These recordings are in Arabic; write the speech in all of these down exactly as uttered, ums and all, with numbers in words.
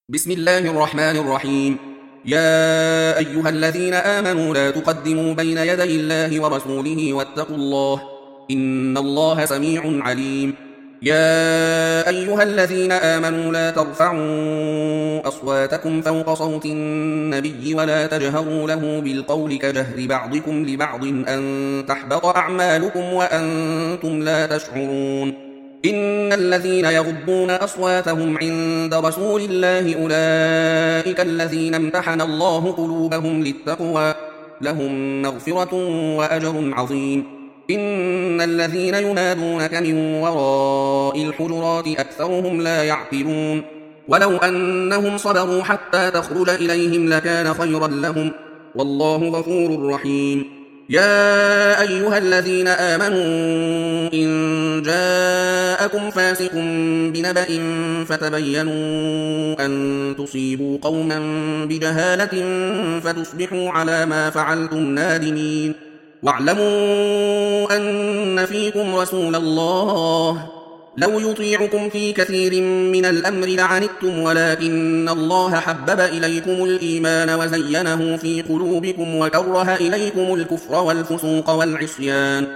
بسم الله الرحمن الرحيم. يا أيها الذين آمنوا لا تقدموا بين يدي الله ورسوله واتقوا الله إن الله سميع عليم. يا أيها الذين آمنوا لا ترفعوا أصواتكم فوق صوت النبي ولا تجهروا له بالقول كجهر بعضكم لبعض أن تحبط أعمالكم وأنتم لا تشعرون. إن الذين يغضون أصواتهم عند رسول الله أولئك الذين امتحن الله قلوبهم للتقوى لهم مغفرة وأجر عظيم. إن الذين ينادونك من وراء الحجرات أكثرهم لا يعقلون. ولو أنهم صبروا حتى تخرج إليهم لكان خيرا لهم والله غفور رحيم. يا أيها الذين آمنوا إن جاءكم فاسق بنبأ فتبينوا أن تصيبوا قوما بجهالة فتصبحوا على ما فعلتم نادمين. واعلموا أن فيكم رسول الله لو يطيعكم في كثير من الأمر لعنتم ولكن الله حبب إليكم الإيمان وزينه في قلوبكم وكره إليكم الكفر والفسوق والعصيان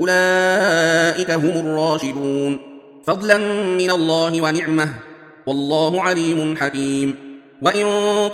أولئك هم الراشدون فضلا من الله ونعمه والله عليم حكيم. وإن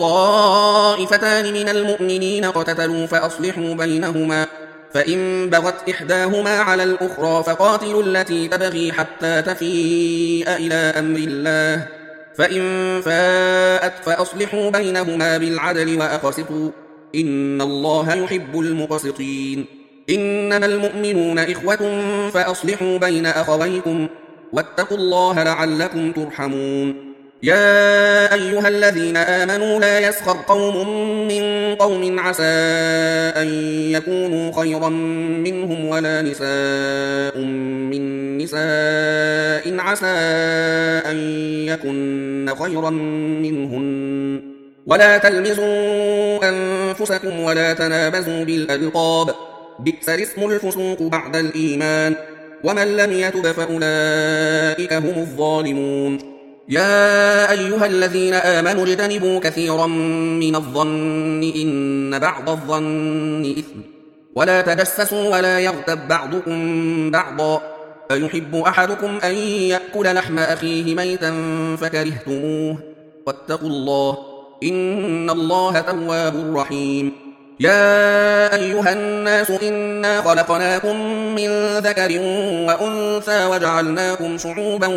طائفتان من المؤمنين اقتتلوا فأصلحوا بينهما فإن بغت إحداهما على الأخرى فقاتلوا التي تبغي حتى تفيء إلى أمر الله فإن فاءت فأصلحوا بينهما بالعدل وأقسطوا إن الله يحب المقسطين. إنما المؤمنون إخوة فأصلحوا بين أخويكم واتقوا الله لعلكم ترحمون. يا أيها الذين آمنوا لا يسخر قوم من قوم عسى أن يكونوا خيرا منهم ولا نساء من نساء عسى أن يكن خيرا منهن ولا تلمزوا أنفسكم ولا تنابزوا بالألقاب بئس الاسم الفسوق بعد الإيمان ومن لم يتب فأولئك هم الظالمون. يا أيها الذين آمنوا اجتنبوا كثيرا من الظن إن بعض الظن إثم ولا تجسسوا ولا يغتب بعضكم بعضا أيحب أحدكم أن يأكل لحم أخيه ميتا فكرهتموه واتقوا الله إن الله تواب رحيم. يا أيها الناس إنا خلقناكم من ذكر وأنثى وجعلناكم شعوبا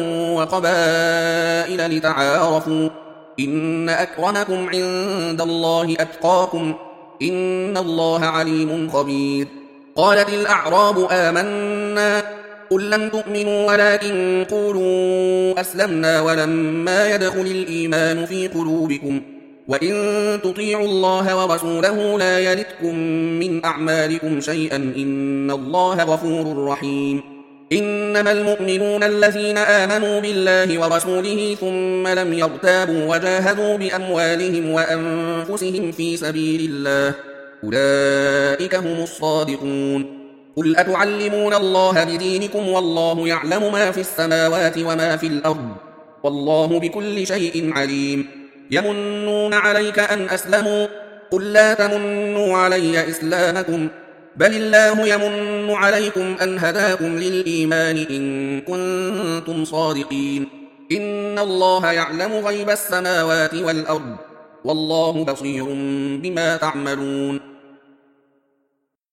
وقبائل لتعارفوا إن أكرمكم عند الله أتقاكم إن الله عليم خبير. قالت الأعراب آمنا قل لم تؤمنوا ولكن قولوا أسلمنا ولما يدخل الإيمان في قلوبكم وإن تطيعوا الله ورسوله لا يلتكم من أعمالكم شيئا إن الله غفور رحيم. إنما المؤمنون الذين آمنوا بالله ورسوله ثم لم يرتابوا وجاهدوا بأموالهم وأنفسهم في سبيل الله أولئك هم الصادقون. قل أتعلمون الله بدينكم والله يعلم ما في السماوات وما في الأرض والله بكل شيء عليم. يمنون عليك أن أسلموا قل لا تمنوا علي إسلامكم بل الله يمن عليكم أن هداكم للإيمان إن كنتم صادقين. إن الله يعلم غيب السماوات والأرض والله بصير بما تعملون.